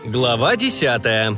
Глава 10.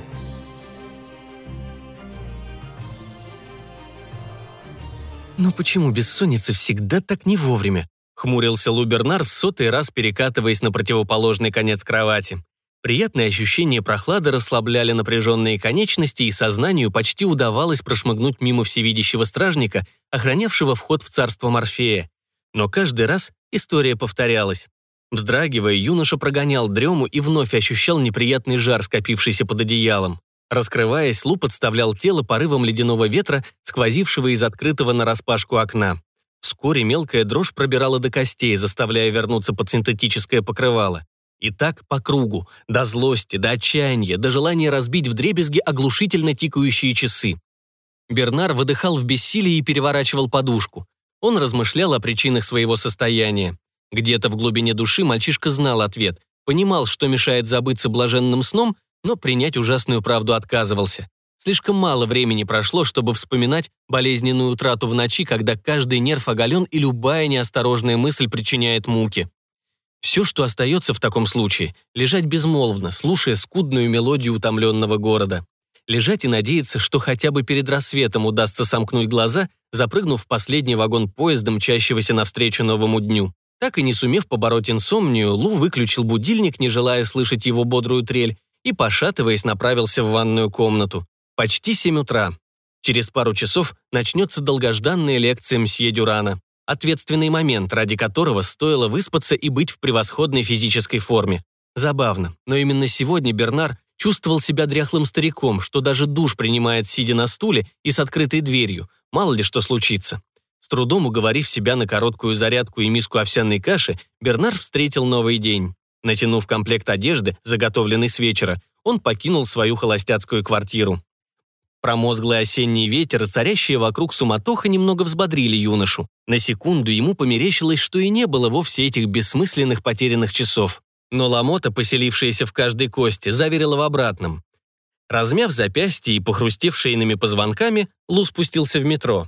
«Но почему бессонница всегда так не вовремя?» — хмурился Лу Бернар, в 100-й раз перекатываясь на противоположный конец кровати. Приятные ощущения прохлады расслабляли напряженные конечности, и сознанию почти удавалось прошмыгнуть мимо всевидящего стражника, охранявшего вход в царство Морфея. Но каждый раз история повторялась. Вздрагивая, юноша прогонял дрему и вновь ощущал неприятный жар, скопившийся под одеялом. Раскрываясь, Лу подставлял тело порывом ледяного ветра, сквозившего из открытого нараспашку окна. Вскоре мелкая дрожь пробирала до костей, заставляя вернуться под синтетическое покрывало. И так по кругу, до злости, до отчаяния, до желания разбить вдребезги оглушительно тикающие часы. Бернар выдыхал в бессилии и переворачивал подушку. Он размышлял о причинах своего состояния. Где-то в глубине души мальчишка знал ответ, понимал, что мешает забыться блаженным сном, но принять ужасную правду отказывался. Слишком мало времени прошло, чтобы вспоминать болезненную утрату в ночи, когда каждый нерв оголен и любая неосторожная мысль причиняет муки. Все, что остается в таком случае, лежать безмолвно, слушая скудную мелодию утомленного города. Лежать и надеяться, что хотя бы перед рассветом удастся сомкнуть глаза, запрыгнув в последний вагон поезда, мчащегося навстречу новому дню. Так и не сумев побороть инсомнию, Лу выключил будильник, не желая слышать его бодрую трель, и, пошатываясь, направился в ванную комнату. Почти 7 утра. Через пару часов начнется долгожданная лекция мсье Дюрана. Ответственный момент, ради которого стоило выспаться и быть в превосходной физической форме. Забавно, но именно сегодня Бернар чувствовал себя дряхлым стариком, что даже душ принимает, сидя на стуле и с открытой дверью. Мало ли что случится. С трудом уговорив себя на короткую зарядку и миску овсяной каши, Бернар встретил новый день. Натянув комплект одежды, заготовленный с вечера, он покинул свою холостяцкую квартиру. Промозглый осенний ветер и царящая вокруг суматоха немного взбодрили юношу. На секунду ему померещилось, что и не было вовсе этих бессмысленных потерянных часов. Но ломота, поселившаяся в каждой кости, заверила в обратном. Размяв запястье и похрустев шейными позвонками, Лу спустился в метро.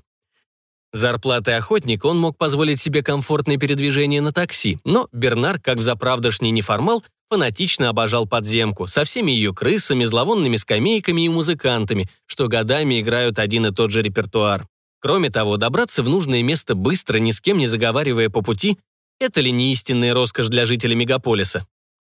Зарплатой охотника он мог позволить себе комфортное передвижение на такси, но Бернар, как взаправдошний неформал, фанатично обожал подземку со всеми ее крысами, зловонными скамейками и музыкантами, что годами играют один и тот же репертуар. Кроме того, добраться в нужное место быстро, ни с кем не заговаривая по пути, это ли не истинная роскошь для жителей мегаполиса?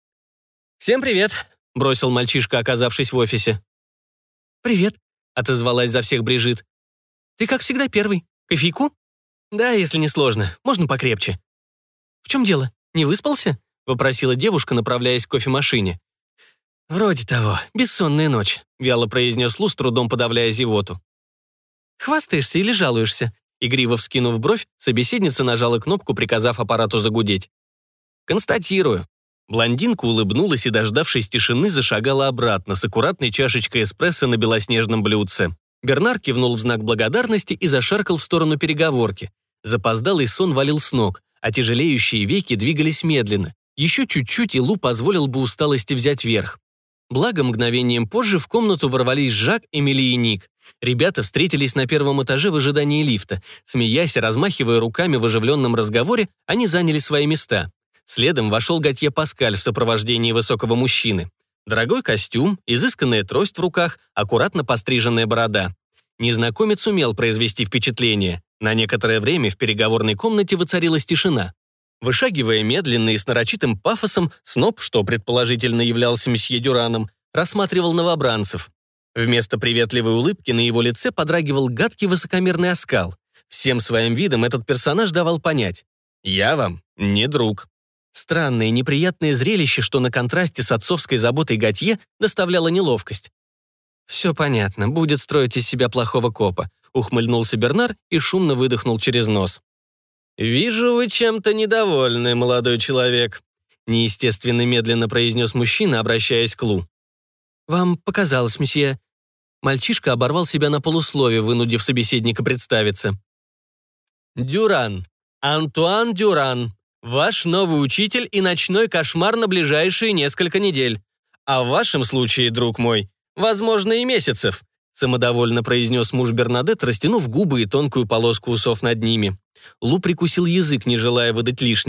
«Всем привет», — бросил мальчишка, оказавшись в офисе. «Привет», — отозвалась за всех Брижит. «Ты, как всегда, первый. Кофейку?» «Да, если не сложно. Можно покрепче». «В чем дело? Не выспался?» — вопросила девушка, направляясь к кофемашине. «Вроде того. Бессонная ночь», — вяло произнес Лу, с трудом подавляя зевоту. «Хвастаешься или жалуешься?» Игриво вскинув бровь, собеседница нажала кнопку, приказав аппарату загудеть. «Констатирую». Блондинка улыбнулась и, дождавшись тишины, зашагала обратно с аккуратной чашечкой эспрессо на белоснежном блюдце. Бернар кивнул в знак благодарности и зашаркал в сторону переговорки. Запоздалый сон валил с ног, а тяжелеющие веки двигались медленно. Еще чуть-чуть, и Лу позволил бы усталости взять верх. Благо, мгновением позже в комнату ворвались Жак, Эмили и Ник. Ребята встретились на первом этаже в ожидании лифта. Смеясь и размахивая руками в оживленном разговоре, они заняли свои места. Следом вошел Готье Паскаль в сопровождении высокого мужчины. Дорогой костюм, изысканная трость в руках, аккуратно постриженная борода. Незнакомец умел произвести впечатление. На некоторое время в переговорной комнате воцарилась тишина. Вышагивая медленно и с нарочитым пафосом, сноб, что предположительно являлся месье Дюраном, рассматривал новобранцев. Вместо приветливой улыбки на его лице подрагивал гадкий высокомерный оскал. Всем своим видом этот персонаж давал понять: «Я вам не друг». Странное, неприятное зрелище, что на контрасте с отцовской заботой Готье доставляло неловкость. «Все понятно, будет строить из себя плохого копа», — ухмыльнулся Бернар и шумно выдохнул через нос. «Вижу, вы чем-то недовольны, молодой человек», — неестественно медленно произнес мужчина, обращаясь к Лу. «Вам показалось, месье». Мальчишка оборвал себя на полуслове, вынудив собеседника представиться. «Дюран. Антуан Дюран. Ваш новый учитель и ночной кошмар на ближайшие несколько недель. А в вашем случае, друг мой, возможно, и месяцев», самодовольно произнес муж Бернадетт, растянув губы и тонкую полоску усов над ними. Лу прикусил язык, не желая выдать лишнего.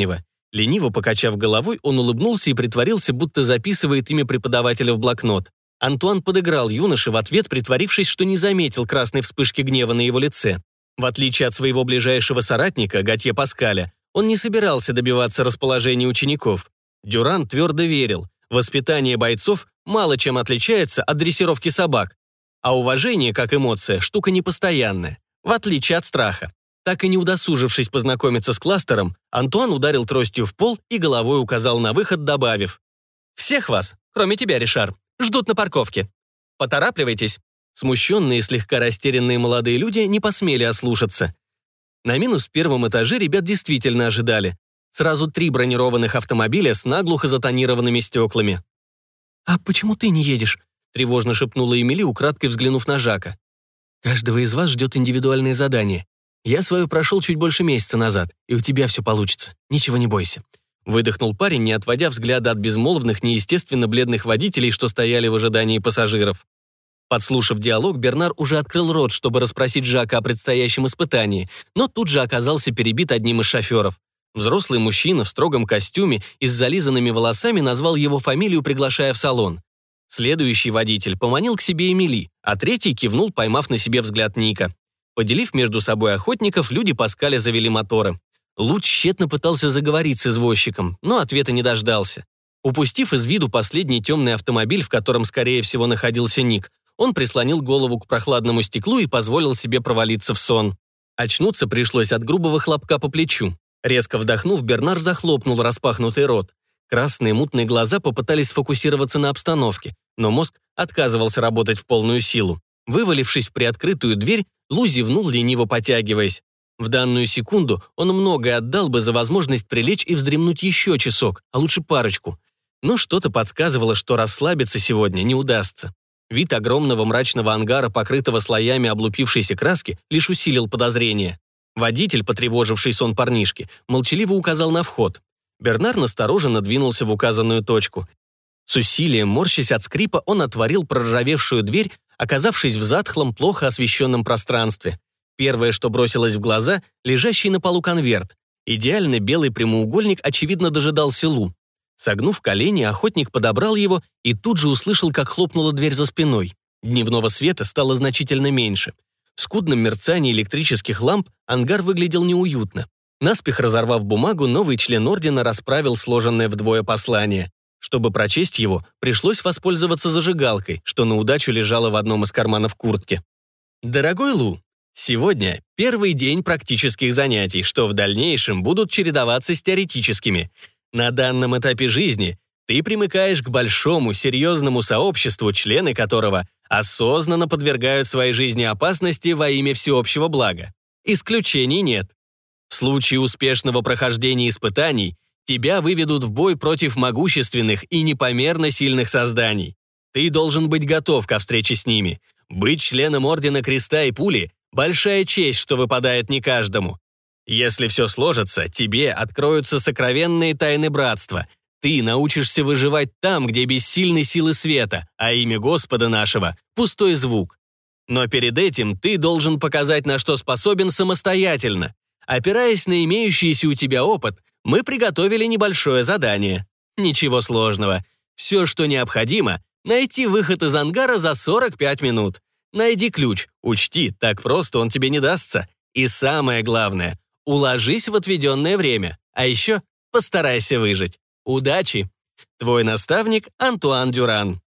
Лениво покачав головой, он улыбнулся и притворился, будто записывает имя преподавателя в блокнот. Антуан подыграл юноше в ответ, притворившись, что не заметил красной вспышки гнева на его лице. В отличие от своего ближайшего соратника, Готье Паскаля, он не собирался добиваться расположения учеников. Дюран твердо верил, воспитание бойцов мало чем отличается от дрессировки собак, а уважение, как эмоция, штука непостоянная, в отличие от страха. Так и не удосужившись познакомиться с кластером, Антуан ударил тростью в пол и головой указал на выход, добавив: «Всех вас, кроме тебя, Ришар, ждут на парковке. Поторапливайтесь». Смущенные и слегка растерянные молодые люди не посмели ослушаться. На -1 этаже ребят действительно ожидали. Сразу 3 бронированных автомобиля с наглухо затонированными стеклами. «А почему ты не едешь?» — тревожно шепнула Эмили, украдкой взглянув на Жака. «Каждого из вас ждет индивидуальное задание. Я свое прошел чуть больше месяца назад, и у тебя все получится. Ничего не бойся». Выдохнул парень, не отводя взгляда от безмолвных, неестественно бледных водителей, что стояли в ожидании пассажиров. Подслушав диалог, Бернар уже открыл рот, чтобы расспросить Жака о предстоящем испытании, но тут же оказался перебит одним из шоферов. Взрослый мужчина в строгом костюме и с зализанными волосами назвал его фамилию, приглашая в салон. Следующий водитель поманил к себе Эмили, а третий кивнул, поймав на себе взгляд Ника. Поделив между собой охотников, люди Паскаля завели моторы. Луч тщетно пытался заговорить с извозчиком, но ответа не дождался. Упустив из виду последний темный автомобиль, в котором, скорее всего, находился Ник, он прислонил голову к прохладному стеклу и позволил себе провалиться в сон. Очнуться пришлось от грубого хлопка по плечу. Резко вдохнув, Бернар захлопнул распахнутый рот. Красные мутные глаза попытались сфокусироваться на обстановке, но мозг отказывался работать в полную силу. Вывалившись в приоткрытую дверь, Лу зевнул, лениво потягиваясь. В данную секунду он многое отдал бы за возможность прилечь и вздремнуть еще часок, а лучше парочку. Но что-то подсказывало, что расслабиться сегодня не удастся. Вид огромного мрачного ангара, покрытого слоями облупившейся краски, лишь усилил подозрение. Водитель, потревоживший сон парнишки, молчаливо указал на вход. Бернар настороженно двинулся в указанную точку. С усилием, морщась от скрипа, он отворил проржавевшую дверь, оказавшись в затхлом, плохо освещенном пространстве. Первое, что бросилось в глаза — лежащий на полу конверт. Идеально белый прямоугольник, очевидно, дожидался Лу. Согнув колени, охотник подобрал его и тут же услышал, как хлопнула дверь за спиной. Дневного света стало значительно меньше. В скудном мерцании электрических ламп ангар выглядел неуютно. Наспех разорвав бумагу, новый член ордена расправил сложенное вдвое послание. Чтобы прочесть его, пришлось воспользоваться зажигалкой, что на удачу лежало в одном из карманов куртки. «Дорогой Лу, сегодня первый день практических занятий, что в дальнейшем будут чередоваться с теоретическими. На данном этапе жизни ты примыкаешь к большому, серьезному сообществу, члены которого осознанно подвергают своей жизни опасности во имя всеобщего блага. Исключений нет. В случае успешного прохождения испытаний тебя выведут в бой против могущественных и непомерно сильных созданий. Ты должен быть готов ко встрече с ними. Быть членом Ордена Креста и Пули – большая честь, что выпадает не каждому. Если все сложится, тебе откроются сокровенные тайны братства. Ты научишься выживать там, где бессильны силы света, а имя Господа нашего – пустой звук. Но перед этим ты должен показать, на что способен самостоятельно. Опираясь на имеющийся у тебя опыт, мы приготовили небольшое задание. Ничего сложного. Все, что необходимо – найти выход из ангара за 45 минут. Найди ключ. Учти, так просто он тебе не дастся. И самое главное – уложись в отведенное время. А еще постарайся выжить. Удачи! Твой наставник Антуан Дюран.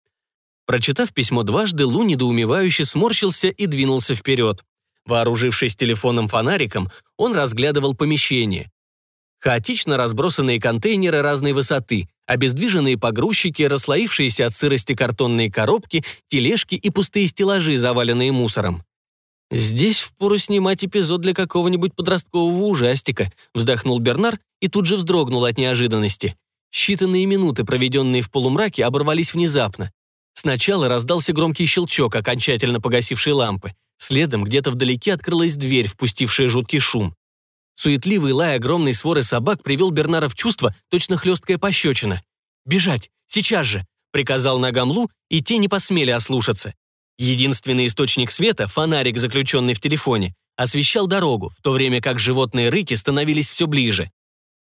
Прочитав письмо дважды, Лу недоумевающе сморщился и двинулся вперед. Вооружившись телефоном-фонариком, он разглядывал помещение. Хаотично разбросанные контейнеры разной высоты, обездвиженные погрузчики, расслоившиеся от сырости картонные коробки, тележки и пустые стеллажи, заваленные мусором. «Здесь впору снимать эпизод для какого-нибудь подросткового ужастика», вздохнул Бернар и тут же вздрогнул от неожиданности. Считанные минуты, проведенные в полумраке, оборвались внезапно. Сначала раздался громкий щелчок, окончательно погасивший лампы. Следом где-то вдалеке открылась дверь, впустившая жуткий шум. Суетливый лай огромной своры собак привел Бернара в чувство, точно хлесткая пощечина. «Бежать! Сейчас же!» — приказал ногам Лу, и те не посмели ослушаться. Единственный источник света, фонарик, заключенный в телефоне, освещал дорогу, в то время как животные рыки становились все ближе.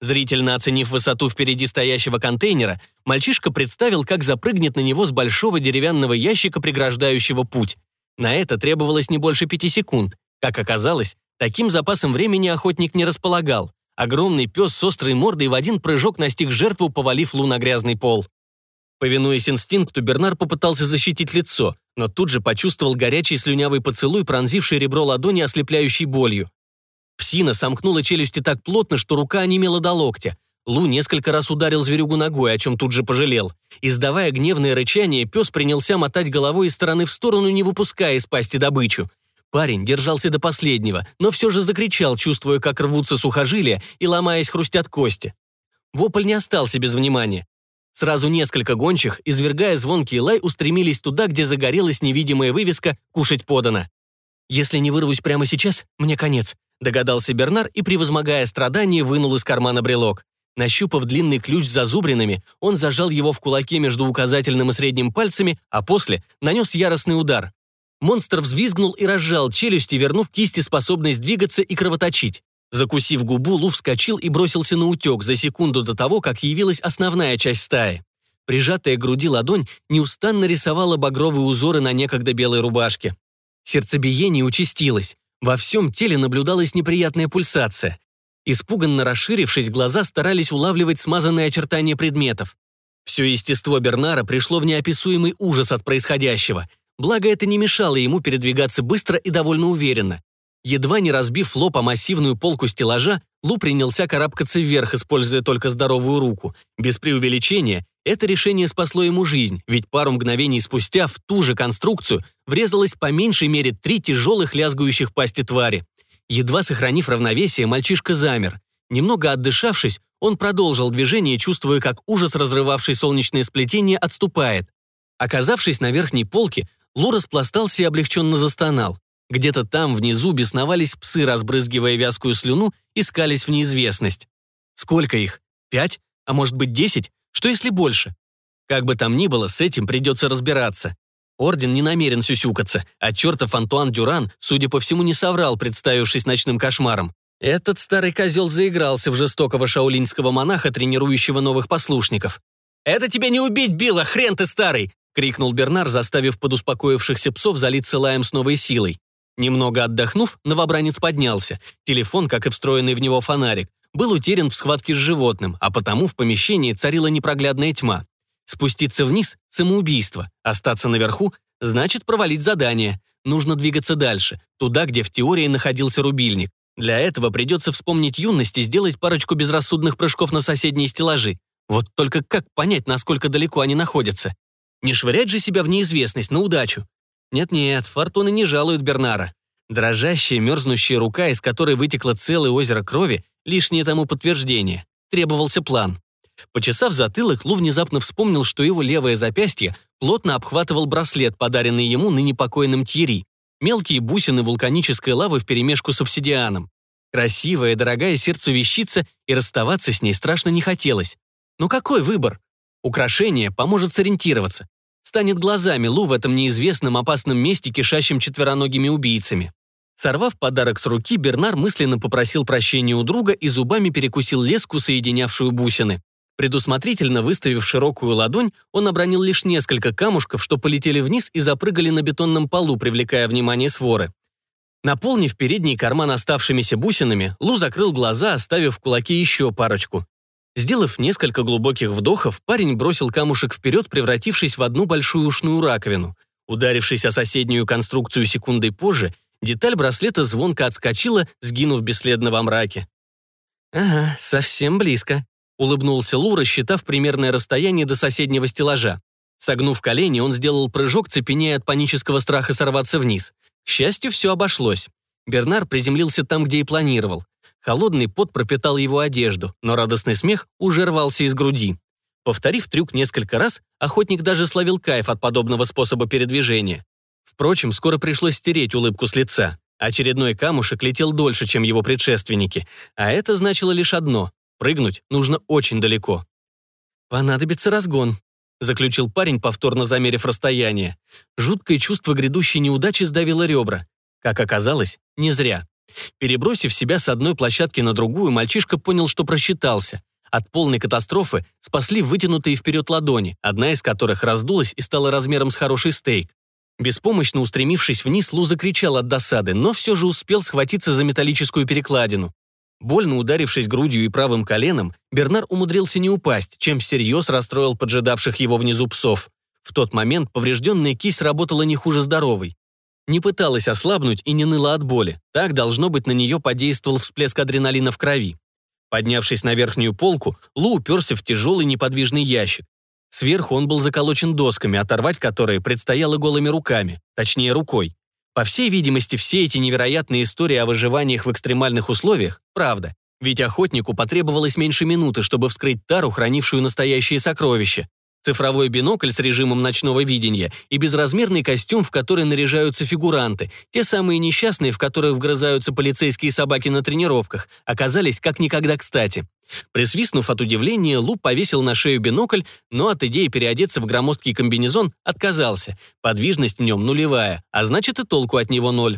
Зрительно оценив высоту впереди стоящего контейнера, мальчишка представил, как запрыгнет на него с большого деревянного ящика, преграждающего путь. На это требовалось не больше 5 секунд. Как оказалось, таким запасом времени охотник не располагал. Огромный пес с острой мордой в один прыжок настиг жертву, повалив Лу на грязный пол. Повинуясь инстинкту, Бернар попытался защитить лицо, но тут же почувствовал горячий слюнявый поцелуй, пронзивший ребро ладони ослепляющей болью. Псина сомкнула челюсти так плотно, что рука онемела до локтя. Лу несколько раз ударил зверюгу ногой, о чем тут же пожалел. Издавая гневное рычание, пес принялся мотать головой из стороны в сторону, не выпуская из пасти добычу. Парень держался до последнего, но все же закричал, чувствуя, как рвутся сухожилия и, ломаясь, хрустят кости. Вопль не остался без внимания. Сразу несколько гончих, извергая звонкий лай, устремились туда, где загорелась невидимая вывеска «Кушать подано». «Если не вырвусь прямо сейчас, мне конец», — догадался Бернар и, превозмогая страдания, вынул из кармана брелок. Нащупав длинный ключ с зазубринами, он зажал его в кулаке между указательным и средним пальцами, а после нанес яростный удар. Монстр взвизгнул и разжал челюсти, вернув кисти способность двигаться и кровоточить. Закусив губу, Лу вскочил и бросился на утек за секунду до того, как явилась основная часть стаи. Прижатая к груди ладонь неустанно рисовала багровые узоры на некогда белой рубашке. Сердцебиение участилось. Во всем теле наблюдалась неприятная пульсация. Испуганно расширившись, глаза старались улавливать смазанные очертания предметов. Все естество Бернара пришло в неописуемый ужас от происходящего. Благо, это не мешало ему передвигаться быстро и довольно уверенно. Едва не разбив лоб о массивную полку стеллажа, Лу принялся карабкаться вверх, используя только здоровую руку. Без преувеличения, это решение спасло ему жизнь, ведь пару мгновений спустя в ту же конструкцию врезалось по меньшей мере 3 тяжелых лязгающих пасти твари. Едва сохранив равновесие, мальчишка замер. Немного отдышавшись, он продолжил движение, чувствуя, как ужас, разрывавший солнечное сплетение, отступает. Оказавшись на верхней полке, Лу распластался и облегченно застонал. Где-то там внизу бесновались псы, разбрызгивая вязкую слюну, и скались в неизвестность. Сколько их? 5? А может быть 10? Что если больше? Как бы там ни было, с этим придется разбираться. Орден не намерен сюсюкаться, а чертов Антуан Дюран, судя по всему, не соврал, представившись ночным кошмаром. Этот старый козел заигрался в жестокого шаолиньского монаха, тренирующего новых послушников. «Это тебя не убить, Билла, хрен ты старый!» — крикнул Бернар, заставив подуспокоившихся псов залиться лаем с новой силой. Немного отдохнув, новобранец поднялся. Телефон, как и встроенный в него фонарик, был утерян в схватке с животным, а потому в помещении царила непроглядная тьма. Спуститься вниз – самоубийство, остаться наверху – значит провалить задание. Нужно двигаться дальше, туда, где в теории находился рубильник. Для этого придется вспомнить юность и сделать парочку безрассудных прыжков на соседние стеллажи. Вот только как понять, насколько далеко они находятся? Не швырять же себя в неизвестность на удачу. Нет-нет, фортуна не жалует Бернара. Дрожащая, мерзнущая рука, из которой вытекло целое озеро крови, лишнее тому подтверждение. Требовался план. Почесав затылок, Лу внезапно вспомнил, что его левое запястье плотно обхватывал браслет, подаренный ему ныне покойным Тьерри. Мелкие бусины вулканической лавы вперемешку с обсидианом. Красивая, дорогая сердцу вещица, и расставаться с ней страшно не хотелось. Но какой выбор? Украшение поможет сориентироваться. Станет глазами Лу в этом неизвестном опасном месте, кишащем четвероногими убийцами. Сорвав подарок с руки, Бернар мысленно попросил прощения у друга и зубами перекусил леску, соединявшую бусины. Предусмотрительно выставив широкую ладонь, он обронил лишь несколько камушков, что полетели вниз и запрыгали на бетонном полу, привлекая внимание своры. Наполнив передний карман оставшимися бусинами, Лу закрыл глаза, оставив в кулаке еще парочку. Сделав несколько глубоких вдохов, парень бросил камушек вперед, превратившись в одну большую ушную раковину. Ударившись о соседнюю конструкцию секундой позже, деталь браслета звонко отскочила, сгинув бесследно во мраке. «Ага, совсем близко», — улыбнулся Лу, рассчитав примерное расстояние до соседнего стеллажа. Согнув колени, он сделал прыжок, цепенея от панического страха сорваться вниз. К счастью, все обошлось. Бернар приземлился там, где и планировал. Холодный пот пропитал его одежду, но радостный смех уже рвался из груди. Повторив трюк несколько раз, охотник даже словил кайф от подобного способа передвижения. Впрочем, скоро пришлось стереть улыбку с лица. Очередной камушек летел дольше, чем его предшественники, а это значило лишь одно — прыгнуть нужно очень далеко. «Понадобится разгон», — заключил парень, повторно замерив расстояние. Жуткое чувство грядущей неудачи сдавило ребра. Как оказалось, не зря. Перебросив себя с одной площадки на другую, мальчишка понял, что просчитался. От полной катастрофы спасли вытянутые вперед ладони, одна из которых раздулась и стала размером с хороший стейк. Беспомощно устремившись вниз, Лу закричал от досады, но все же успел схватиться за металлическую перекладину. Больно ударившись грудью и правым коленом, Бернар умудрился не упасть, чем всерьез расстроил поджидавших его внизу псов. В тот момент поврежденная кисть работала не хуже здоровой. Не пыталась ослабнуть и не ныла от боли. Так, должно быть, на нее подействовал всплеск адреналина в крови. Поднявшись на верхнюю полку, Лу уперся в тяжелый неподвижный ящик. Сверху он был заколочен досками, оторвать которые предстояло голыми руками, точнее рукой. По всей видимости, все эти невероятные истории о выживаниях в экстремальных условиях – правда. Ведь охотнику потребовалось меньше минуты, чтобы вскрыть тару, хранившую настоящие сокровища. Цифровой бинокль с режимом ночного видения и безразмерный костюм, в который наряжаются фигуранты, те самые несчастные, в которых вгрызаются полицейские собаки на тренировках, оказались как никогда кстати. Присвистнув от удивления, Лу повесил на шею бинокль, но от идеи переодеться в громоздкий комбинезон отказался. Подвижность в нем нулевая, а значит и толку от него ноль.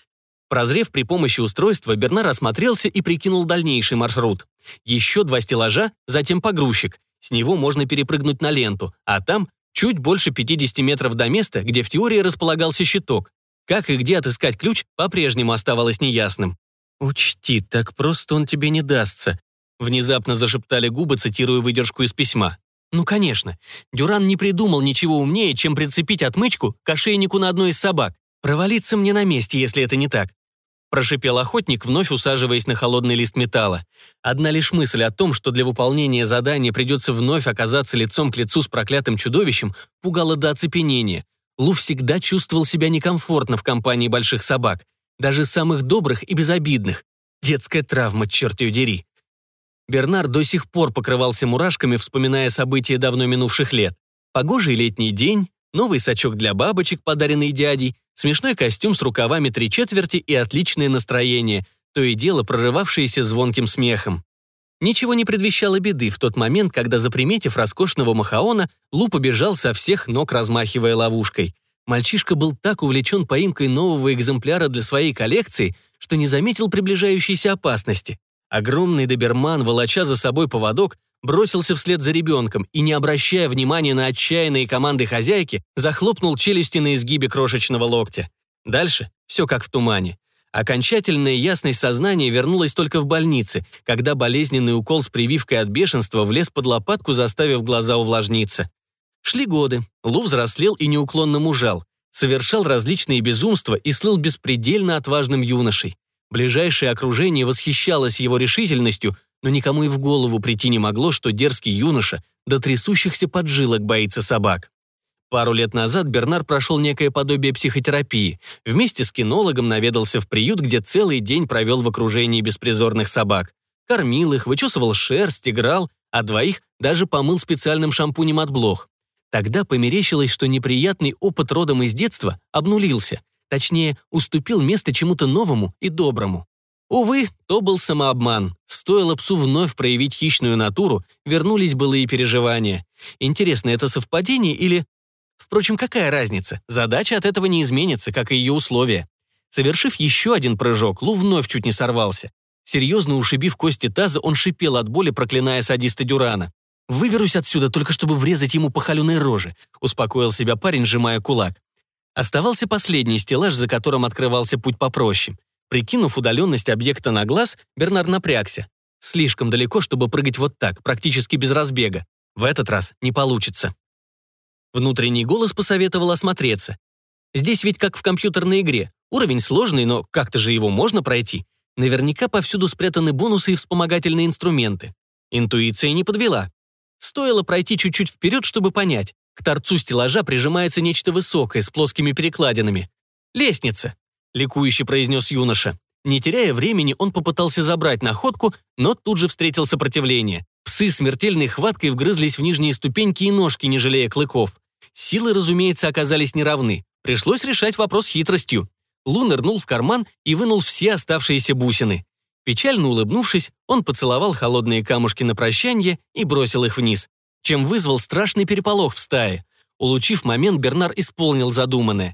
Прозрев при помощи устройства, Бернар осмотрелся и прикинул дальнейший маршрут. Еще 2 стеллажа, затем погрузчик. С него можно перепрыгнуть на ленту, а там чуть больше 50 метров до места, где в теории располагался щиток. Как и где отыскать ключ, по-прежнему оставалось неясным. «Учти, так просто он тебе не дастся», — внезапно зашептали губы, цитируя выдержку из письма. Ну, конечно. Дюран не придумал ничего умнее, чем прицепить отмычку к ошейнику на одной из собак. Провалиться мне на месте, если это не так. Прошипел охотник, вновь усаживаясь на холодный лист металла. Одна лишь мысль о том, что для выполнения задания придется вновь оказаться лицом к лицу с проклятым чудовищем, пугала до оцепенения. Лу всегда чувствовал себя некомфортно в компании больших собак, даже самых добрых и безобидных. Детская травма, черт ее дери. Бернар до сих пор покрывался мурашками, вспоминая события давно минувших лет. Погожий летний день, новый сачок для бабочек, подаренный дядей, смешной костюм с рукавами 3/4 и отличное настроение, то и дело прорывавшееся звонким смехом. Ничего не предвещало беды в тот момент, когда, заприметив роскошного махаона, Лу побежал со всех ног, размахивая ловушкой. Мальчишка был так увлечен поимкой нового экземпляра для своей коллекции, что не заметил приближающейся опасности. Огромный доберман, волоча за собой поводок, бросился вслед за ребенком и, не обращая внимания на отчаянные команды хозяйки, захлопнул челюсти на изгибе крошечного локтя. Дальше все как в тумане. Окончательная ясность сознания вернулась только в больнице, когда болезненный укол с прививкой от бешенства влез под лопатку, заставив глаза увлажниться. Шли годы, Лу взрослел и неуклонно мужал, совершал различные безумства и слыл беспредельно отважным юношей. Ближайшее окружение восхищалось его решительностью, но никому и в голову прийти не могло, что дерзкий юноша до трясущихся поджилок боится собак. Пару лет назад Бернар прошел некое подобие психотерапии. Вместе с кинологом наведался в приют, где целый день провел в окружении беспризорных собак. Кормил их, вычесывал шерсть, играл, а 2 даже помыл специальным шампунем от блох. Тогда померещилось, что неприятный опыт родом из детства обнулился. Точнее, уступил место чему-то новому и доброму. Увы, то был самообман. Стоило псу вновь проявить хищную натуру, вернулись былые переживания. Интересно, это совпадение или... Впрочем, какая разница? Задача от этого не изменится, как и ее условия. Совершив еще один прыжок, Лу вновь чуть не сорвался. Серьезно ушибив кости таза, он шипел от боли, проклиная садиста Дюрана. «Выберусь отсюда, только чтобы врезать ему по холеной роже», успокоил себя парень, сжимая кулак. Оставался последний стеллаж, за которым открывался путь попроще. Прикинув удаленность объекта на глаз, Бернар напрягся. Слишком далеко, чтобы прыгать вот так, практически без разбега. В этот раз не получится. Внутренний голос посоветовал осмотреться. Здесь ведь как в компьютерной игре. Уровень сложный, но как-то же его можно пройти. Наверняка повсюду спрятаны бонусы и вспомогательные инструменты. Интуиция не подвела. Стоило пройти чуть-чуть вперед, чтобы понять. К торцу стеллажа прижимается нечто высокое, с плоскими перекладинами. «Лестница», — ликующе произнес юноша. Не теряя времени, он попытался забрать находку, но тут же встретил сопротивление. Псы смертельной хваткой вгрызлись в нижние ступеньки и ножки, не жалея клыков. Силы, разумеется, оказались неравны. Пришлось решать вопрос хитростью. Лу нырнул в карман и вынул все оставшиеся бусины. Печально улыбнувшись, он поцеловал холодные камушки на прощанье и бросил их вниз, чем вызвал страшный переполох в стае. Улучив момент, Бернар исполнил задуманное.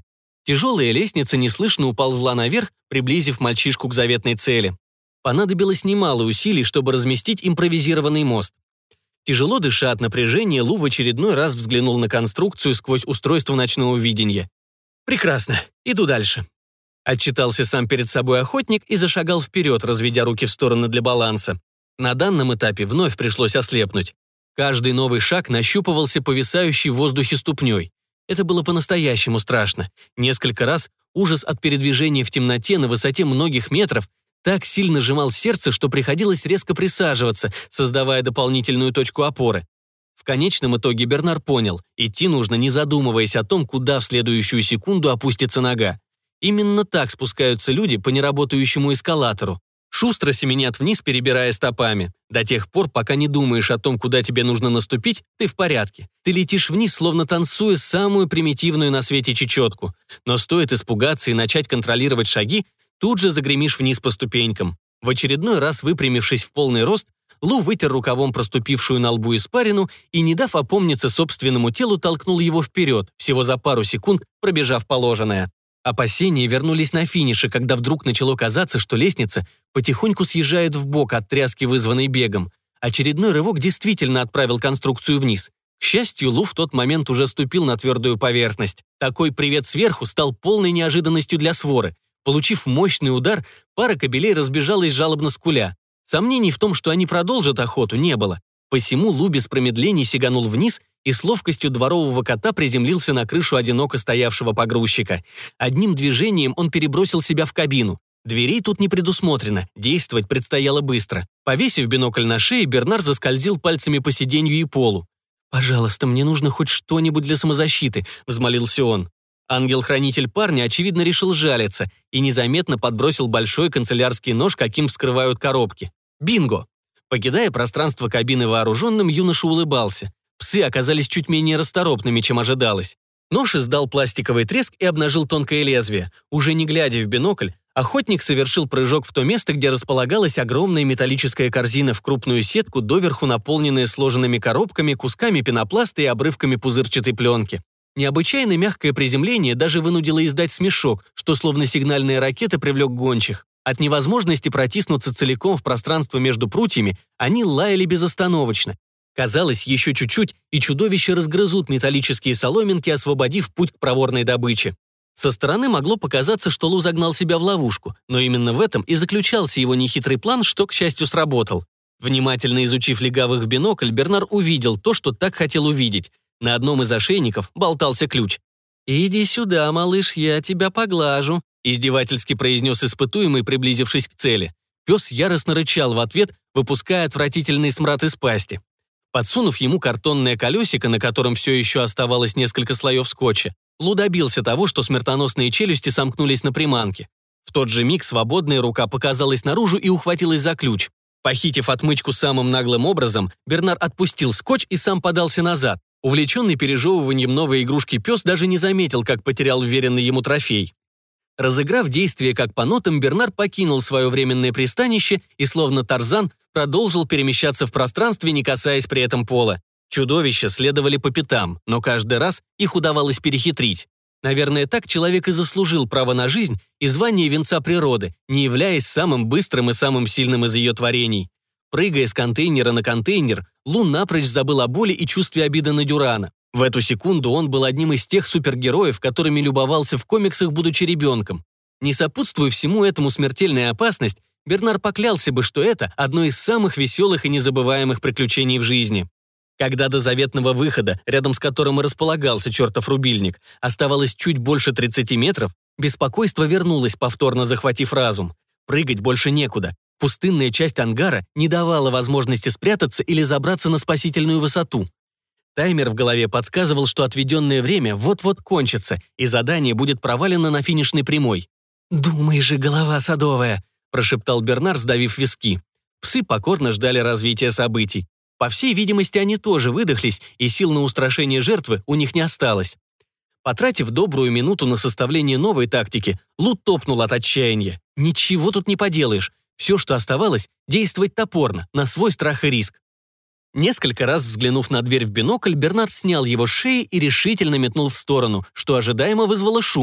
Тяжелая лестница неслышно уползла наверх, приблизив мальчишку к заветной цели. Понадобилось немало усилий, чтобы разместить импровизированный мост. Тяжело дыша от напряжения, Лу в очередной раз взглянул на конструкцию сквозь устройство ночного видения. «Прекрасно, иду дальше». Отчитался сам перед собой охотник и зашагал вперед, разведя руки в стороны для баланса. На данном этапе вновь пришлось ослепнуть. Каждый новый шаг нащупывался повисающей в воздухе ступней. Это было по-настоящему страшно. Несколько раз ужас от передвижения в темноте на высоте многих метров так сильно сжимал сердце, что приходилось резко присаживаться, создавая дополнительную точку опоры. В конечном итоге Бернар понял, идти нужно, не задумываясь о том, куда в следующую секунду опустится нога. Именно так спускаются люди по неработающему эскалатору. Шустро семенят вниз, перебирая стопами. До тех пор, пока не думаешь о том, куда тебе нужно наступить, ты в порядке. Ты летишь вниз, словно танцуя самую примитивную на свете чечетку. Но стоит испугаться и начать контролировать шаги, тут же загремишь вниз по ступенькам. В очередной раз, выпрямившись в полный рост, Лу вытер рукавом проступившую на лбу испарину и, не дав опомниться собственному телу, толкнул его вперед, всего за пару секунд пробежав положенное. Опасения вернулись на финише, когда вдруг начало казаться, что лестница потихоньку съезжает вбок от тряски, вызванной бегом. Очередной рывок действительно отправил конструкцию вниз. К счастью, Лу в тот момент уже ступил на твердую поверхность. Такой привет сверху стал полной неожиданностью для своры. Получив мощный удар, пара кобелей разбежалась жалобно скуля. Сомнений в том, что они продолжат охоту, не было. Посему Лу без промедлений сиганул вниз и с ловкостью дворового кота приземлился на крышу одиноко стоявшего погрузчика. Одним движением он перебросил себя в кабину. Дверей тут не предусмотрено, действовать предстояло быстро. Повесив бинокль на шее, Бернар заскользил пальцами по сиденью и полу. «Пожалуйста, мне нужно хоть что-нибудь для самозащиты», — взмолился он. Ангел-хранитель парня, очевидно, решил жалиться и незаметно подбросил большой канцелярский нож, каким вскрывают коробки. Бинго! Покидая пространство кабины вооруженным, юноша улыбался. Псы оказались чуть менее расторопными, чем ожидалось. Нож издал пластиковый треск и обнажил тонкое лезвие. Уже не глядя в бинокль, охотник совершил прыжок в то место, где располагалась огромная металлическая корзина в крупную сетку, доверху наполненная сложенными коробками, кусками пенопласта и обрывками пузырчатой пленки. Необычайно мягкое приземление даже вынудило издать смешок, что словно сигнальная ракета привлек гончих. От невозможности протиснуться целиком в пространство между прутьями они лаяли безостановочно. Казалось, еще чуть-чуть, и чудовища разгрызут металлические соломинки, освободив путь к проворной добыче. Со стороны могло показаться, что Лу загнал себя в ловушку, но именно в этом и заключался его нехитрый план, что, к счастью, сработал. Внимательно изучив легавых в бинокль, Бернар увидел то, что так хотел увидеть. На одном из ошейников болтался ключ. «Иди сюда, малыш, я тебя поглажу», — издевательски произнес испытуемый, приблизившись к цели. Пес яростно рычал в ответ, выпуская отвратительный смрад из пасти. Подсунув ему картонное колесико, на котором все еще оставалось несколько слоев скотча, Лу добился того, что смертоносные челюсти сомкнулись на приманке. В тот же миг свободная рука показалась наружу и ухватилась за ключ. Похитив отмычку самым наглым образом, Бернар отпустил скотч и сам подался назад. Увлеченный пережевыванием новой игрушки пес даже не заметил, как потерял уверенный ему трофей. Разыграв действие как по нотам, Бернар покинул свое временное пристанище и, словно Тарзан, продолжил перемещаться в пространстве, не касаясь при этом пола. Чудовища следовали по пятам, но каждый раз их удавалось перехитрить. Наверное, так человек и заслужил право на жизнь и звание венца природы, не являясь самым быстрым и самым сильным из ее творений. Прыгая с контейнера на контейнер, Лу напрочь забыл о боли и чувстве обиды на Дюрана. В эту секунду он был одним из тех супергероев, которыми любовался в комиксах, будучи ребенком. Не сопутствуя всему этому смертельная опасность, Бернар поклялся бы, что это одно из самых веселых и незабываемых приключений в жизни. Когда до заветного выхода, рядом с которым и располагался чертов рубильник, оставалось чуть больше 30 метров, беспокойство вернулось, повторно захватив разум. Прыгать больше некуда. Пустынная часть ангара не давала возможности спрятаться или забраться на спасительную высоту. Таймер в голове подсказывал, что отведенное время вот-вот кончится, и задание будет провалено на финишной прямой. «Думай же, голова садовая», – прошептал Бернар, сдавив виски. Псы покорно ждали развития событий. По всей видимости, они тоже выдохлись, и сил на устрашение жертвы у них не осталось. Потратив добрую минуту на составление новой тактики, Лу топнул от отчаяния. Ничего тут не поделаешь. Все, что оставалось, действовать топорно, на свой страх и риск. Несколько раз взглянув на дверь в бинокль, Бернар снял его с шеи и решительно метнул в сторону, что ожидаемо вызвало шум.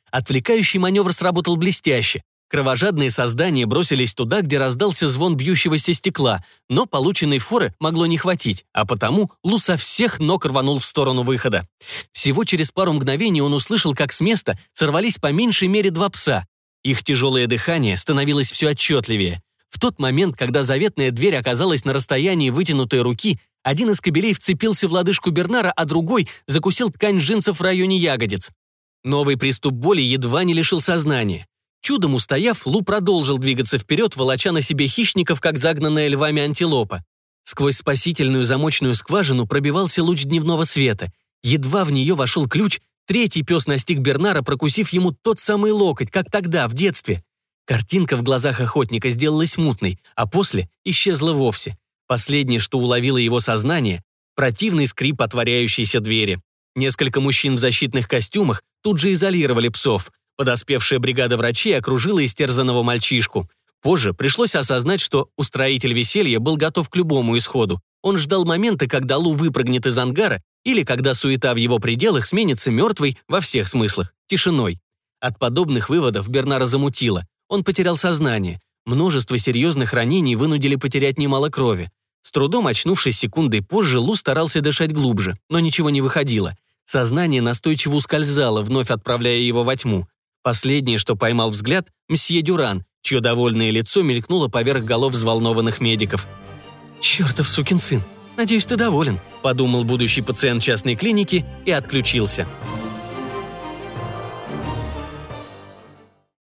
Отвлекающий маневр сработал блестяще. Кровожадные создания бросились туда, где раздался звон бьющегося стекла, но полученной форы могло не хватить, а потому Лу со всех ног рванул в сторону выхода. Всего через пару мгновений он услышал, как с места сорвались по меньшей мере 2 пса. Их тяжелое дыхание становилось все отчетливее. В тот момент, когда заветная дверь оказалась на расстоянии вытянутой руки, один из кобелей вцепился в лодыжку Бернара, а другой закусил ткань джинсов в районе ягодиц. Новый приступ боли едва не лишил сознания. Чудом устояв, Лу продолжил двигаться вперед, волоча на себе хищников, как загнанная львами антилопа. Сквозь спасительную замочную скважину пробивался луч дневного света. Едва в нее вошел ключ, третий пес настиг Бернара, прокусив ему тот самый локоть, как тогда, в детстве. Картинка в глазах охотника сделалась мутной, а после исчезла вовсе. Последнее, что уловило его сознание – противный скрип отворяющейся двери. Несколько мужчин в защитных костюмах тут же изолировали псов. Подоспевшая бригада врачей окружила истерзанного мальчишку. Позже пришлось осознать, что устроитель веселья был готов к любому исходу. Он ждал момента, когда Лу выпрыгнет из ангара или когда суета в его пределах сменится мертвой во всех смыслах, тишиной. От подобных выводов Бернара замутило. Он потерял сознание. Множество серьезных ранений вынудили потерять немало крови. С трудом очнувшись секундой позже, Лу старался дышать глубже, но ничего не выходило. Сознание настойчиво ускользало, вновь отправляя его во тьму. Последнее, что поймал взгляд, мсье Дюран, чье довольное лицо мелькнуло поверх голов взволнованных медиков. «Чертов сукин сын! Надеюсь, ты доволен», — подумал будущий пациент частной клиники и отключился.